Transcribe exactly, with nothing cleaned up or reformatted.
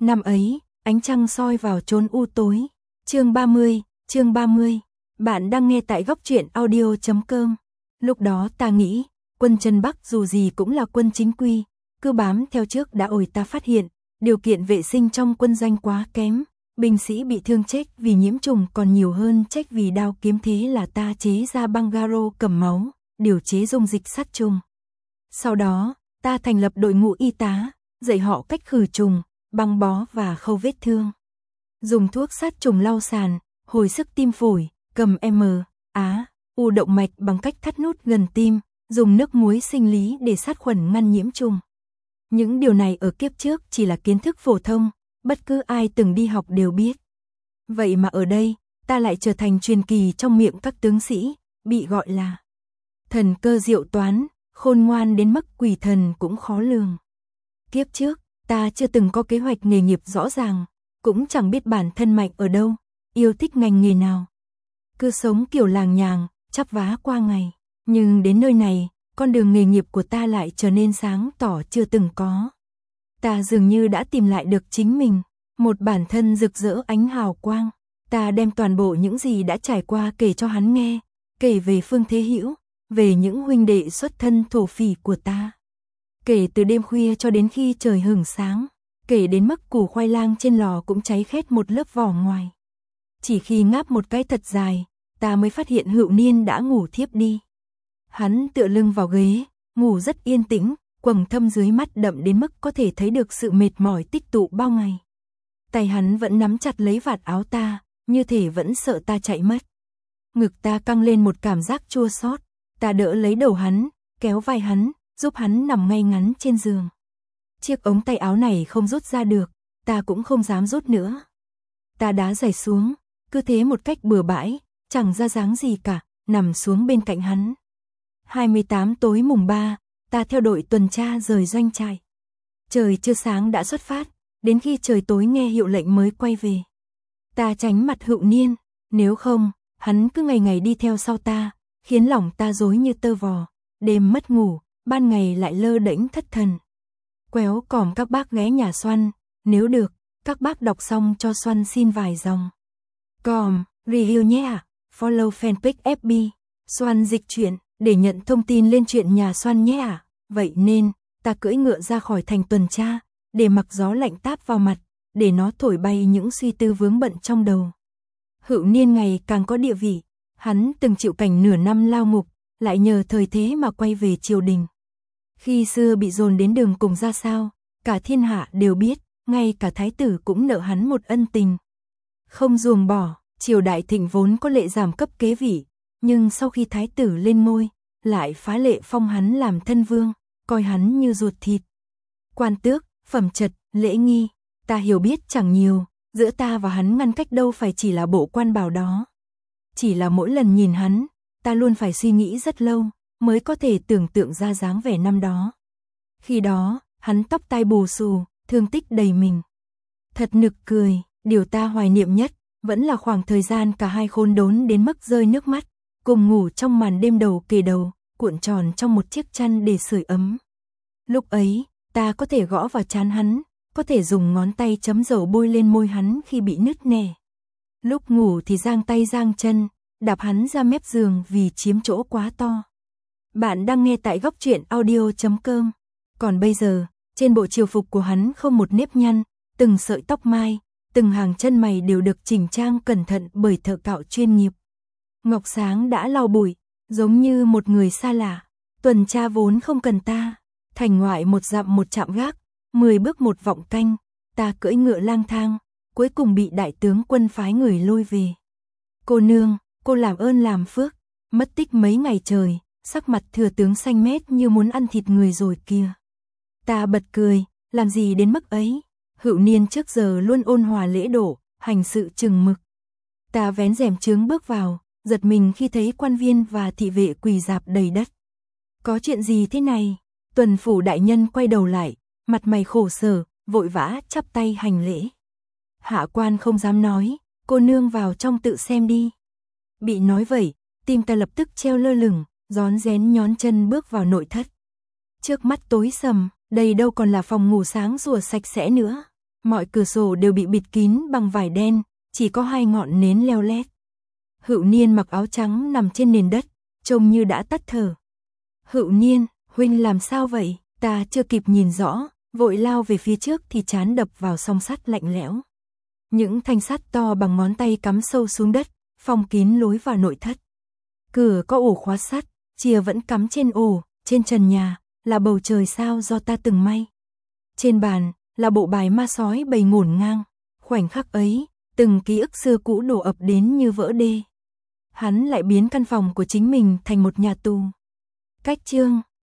Năm ấy, ánh trăng soi vào chốn u tối. Chương ba mươi, chương ba mươi. Bạn đang nghe tại góc truyện audio chấm com. Lúc đó ta nghĩ, quân Trân Bắc dù gì cũng là quân chính quy, cứ bám theo trước đã ổi ta phát hiện, điều kiện vệ sinh trong quân doanh quá kém, binh sĩ bị thương chết vì nhiễm trùng còn nhiều hơn chết vì đao kiếm, thế là ta chế ra băng garo cầm máu, điều chế dung dịch sát trùng. Sau đó, ta thành lập đội ngũ y tá, dạy họ cách khử trùng, băng bó và khâu vết thương. Dùng thuốc sát trùng lau sàn, hồi sức tim phổi, cầm M, Á, U động mạch bằng cách thắt nút gần tim, dùng nước muối sinh lý để sát khuẩn ngăn nhiễm trùng. Những điều này ở kiếp trước chỉ là kiến thức phổ thông, bất cứ ai từng đi học đều biết. Vậy mà ở đây, ta lại trở thành truyền kỳ trong miệng các tướng sĩ, bị gọi là thần cơ diệu toán, khôn ngoan đến mức quỷ thần cũng khó lường. Kiếp trước, ta chưa từng có kế hoạch nghề nghiệp rõ ràng, cũng chẳng biết bản thân mạnh ở đâu, yêu thích ngành nghề nào. Cứ sống kiểu làng nhàng, chắp vá qua ngày. Nhưng đến nơi này, con đường nghề nghiệp của ta lại trở nên sáng tỏ chưa từng có. Ta dường như đã tìm lại được chính mình, một bản thân rực rỡ ánh hào quang. Ta đem toàn bộ những gì đã trải qua kể cho hắn nghe, kể về Phương Thế Hữu, về những huynh đệ xuất thân thổ phỉ của ta. Kể từ đêm khuya cho đến khi trời hửng sáng, kể đến mức củ khoai lang trên lò cũng cháy khét một lớp vỏ ngoài. Chỉ khi ngáp một cái thật dài, ta mới phát hiện Hữu Niên đã ngủ thiếp đi. Hắn tựa lưng vào ghế, ngủ rất yên tĩnh, quầng thâm dưới mắt đậm đến mức có thể thấy được sự mệt mỏi tích tụ bao ngày. Tay hắn vẫn nắm chặt lấy vạt áo ta, như thể vẫn sợ ta chạy mất. Ngực ta căng lên một cảm giác chua xót, ta đỡ lấy đầu hắn, kéo vai hắn, giúp hắn nằm ngay ngắn trên giường. Chiếc ống tay áo này không rút ra được, ta cũng không dám rút nữa. Ta đá giày xuống, cứ thế một cách bừa bãi, chẳng ra dáng gì cả, nằm xuống bên cạnh hắn. hai mươi tám tối mùng ba, ta theo đội tuần tra rời doanh trại. Trời chưa sáng đã xuất phát, đến khi trời tối nghe hiệu lệnh mới quay về. Ta tránh mặt Hữu Niên, nếu không, hắn cứ ngày ngày đi theo sau ta, khiến lòng ta rối như tơ vò, đêm mất ngủ, ban ngày lại lơ đễnh thất thần. Quéo còm các bác ghé nhà Xoăn, nếu được, các bác đọc xong cho Xoăn xin vài dòng. Còm, review nhé ạ, follow fanpage ép bê, Xoăn dịch truyện, để nhận thông tin lên chuyện nhà Xoăn nhé ạ. Vậy nên, ta cưỡi ngựa ra khỏi thành tuần tra, để mặc gió lạnh táp vào mặt, để nó thổi bay những suy tư vướng bận trong đầu. Hữu Niên ngày càng có địa vị, hắn từng chịu cảnh nửa năm lao ngục, lại nhờ thời thế mà quay về triều đình. Khi xưa bị dồn đến đường cùng ra sao, cả thiên hạ đều biết, ngay cả thái tử cũng nợ hắn một ân tình. Không ruồng bỏ, triều đại Thịnh vốn có lệ giảm cấp kế vị, nhưng sau khi thái tử lên ngôi, lại phá lệ phong hắn làm thân vương, coi hắn như ruột thịt. Quan tước, phẩm trật, lễ nghi, ta hiểu biết chẳng nhiều, giữa ta và hắn ngăn cách đâu phải chỉ là bộ quan bảo đó. Chỉ là mỗi lần nhìn hắn, ta luôn phải suy nghĩ rất lâu, mới có thể tưởng tượng ra dáng vẻ năm đó. Khi đó, hắn tóc tai bù xù, thương tích đầy mình. Thật nực cười, điều ta hoài niệm nhất, vẫn là khoảng thời gian cả hai khốn đốn đến mức rơi nước mắt, cùng ngủ trong màn đêm đầu kề đầu, cuộn tròn trong một chiếc chăn để sưởi ấm. Lúc ấy, ta có thể gõ vào trán hắn, có thể dùng ngón tay chấm dầu bôi lên môi hắn khi bị nứt nẻ. Lúc ngủ thì giang tay giang chân, đạp hắn ra mép giường vì chiếm chỗ quá to. Bạn đang nghe tại góc truyện audio chấm com. Còn bây giờ, trên bộ triều phục của hắn không một nếp nhăn, từng sợi tóc mai, từng hàng chân mày đều được chỉnh trang cẩn thận bởi thợ cạo chuyên nghiệp. Ngọc sáng đã lau bụi, giống như một người xa lạ. Tuần tra vốn không cần ta, thành ngoại một dặm một chạm gác, mười bước một vọng canh, ta cưỡi ngựa lang thang, cuối cùng bị đại tướng quân phái người lôi về. Cô nương, cô làm ơn làm phước, mất tích mấy ngày trời, sắc mặt thừa tướng xanh mét như muốn ăn thịt người rồi kìa. Ta bật cười, làm gì đến mức ấy, Hữu Niên trước giờ luôn ôn hòa lễ độ, hành sự chừng mực. Ta vén rèm chướng bước vào, giật mình khi thấy quan viên và thị vệ quỳ rạp đầy đất. Có chuyện gì thế này? Tuần phủ đại nhân quay đầu lại, mặt mày khổ sở, vội vã chắp tay hành lễ. Hạ quan không dám nói, cô nương vào trong tự xem đi. Bị nói vậy, tim ta lập tức treo lơ lửng, rón rén nhón chân bước vào nội thất. Trước mắt tối sầm, đây đâu còn là phòng ngủ sáng sủa sạch sẽ nữa. Mọi cửa sổ đều bị bịt kín bằng vải đen, chỉ có hai ngọn nến leo lét. Hữu Niên mặc áo trắng nằm trên nền đất, trông như đã tắt thở. Hữu Niên, huynh làm sao vậy? Ta chưa kịp nhìn rõ, vội lao về phía trước thì trán đập vào song sắt lạnh lẽo. Những thanh sắt to bằng ngón tay cắm sâu xuống đất, phong kín lối vào nội thất. Cửa có ổ khóa sắt, chìa vẫn cắm trên ổ, trên trần nhà, là bầu trời sao do ta từng may. Trên bàn, là bộ bài ma sói bầy ngổn ngang. Khoảnh khắc ấy, từng ký ức xưa cũ đổ ập đến như vỡ đê. Hắn lại biến căn phòng của chính mình thành một nhà tù. Cách chương